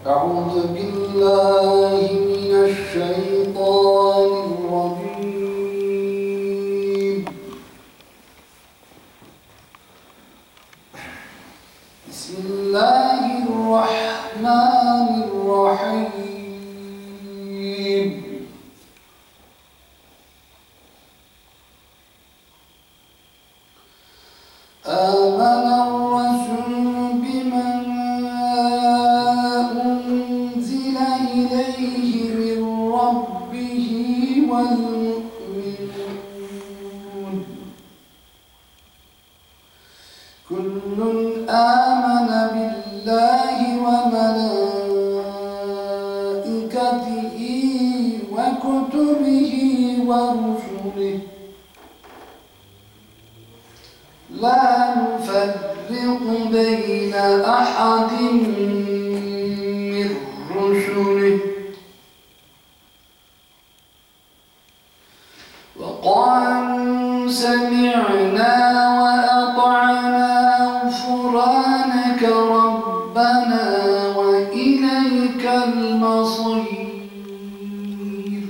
أعوذ بالله من الشيطان الرجيم. بسم الله الرحمن الرحيم. آمن الرسول بما أنزل إليه من ربه والمؤمنون كل آمن بالله وملائكته وكتبه ورسله لا نفرق بين أحد من رسله وقالوا سمعنا وأطعنا غفرانك ربنا وإليك المصير.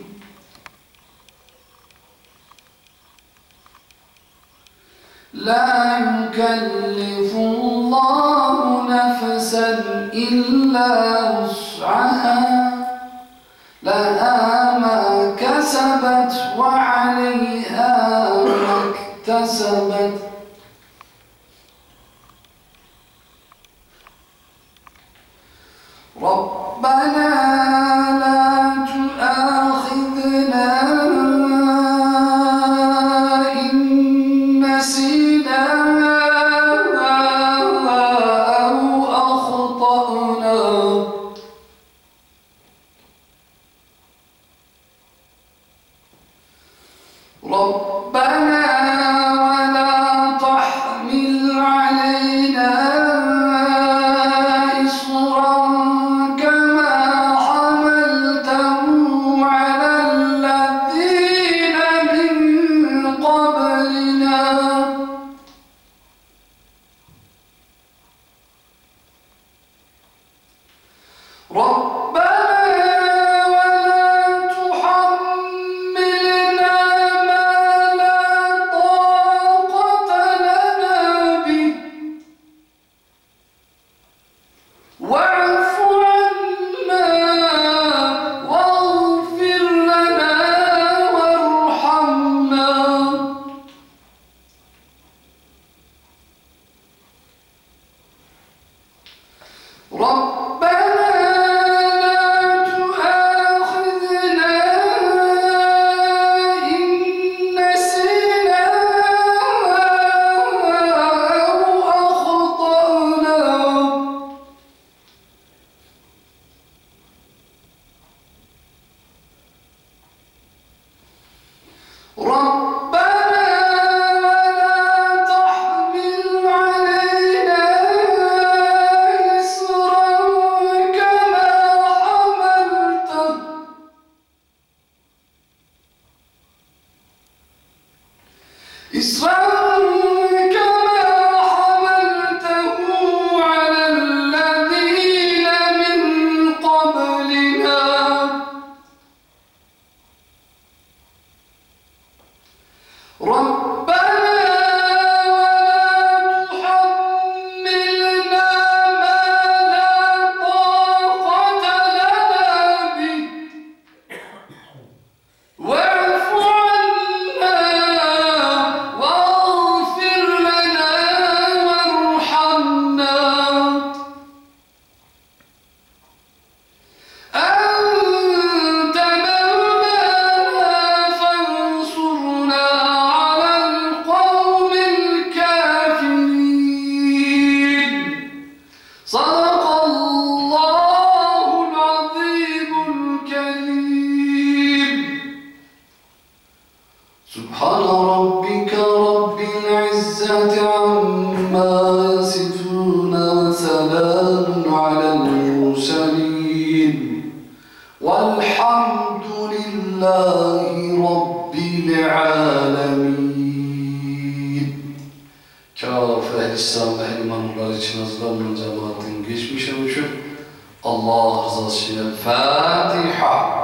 لا يكلف الله نفسا إلا وسعها لها ما كسبت وعليها ما اكتسبت ربنا لا تؤاخذنا إن نسينا أو أخطأنا ربنا ولا تحمل علينا إصرا كما حملته على الذين من قبلنا ربنا ولا تحملنا ما لا طاقة لنا به واعف عنا واغفر لنا وارحمنا ربنا لا تؤاخذنا إن نسينا أو أخطأنا ربنا ولا تحمل علينا إصرا كما حملته على الذين من قبلنا ربنا ولا تحملنا ما لا طاقة لنا به واعف عنا واغفر لنا وارحمنا أنت مولانا فانصرنا على القوم الكافرين. صدق الله العظيم الكريم. سبحان ربك رب العزة عما يصفون وسلام على المرسلين والحمد لله رب العالمين. Kâf ehl-i İslam ehl-i imanlar için hazırlanan cemaatin geçmiş oluşu Allah rızası için El Fatiha.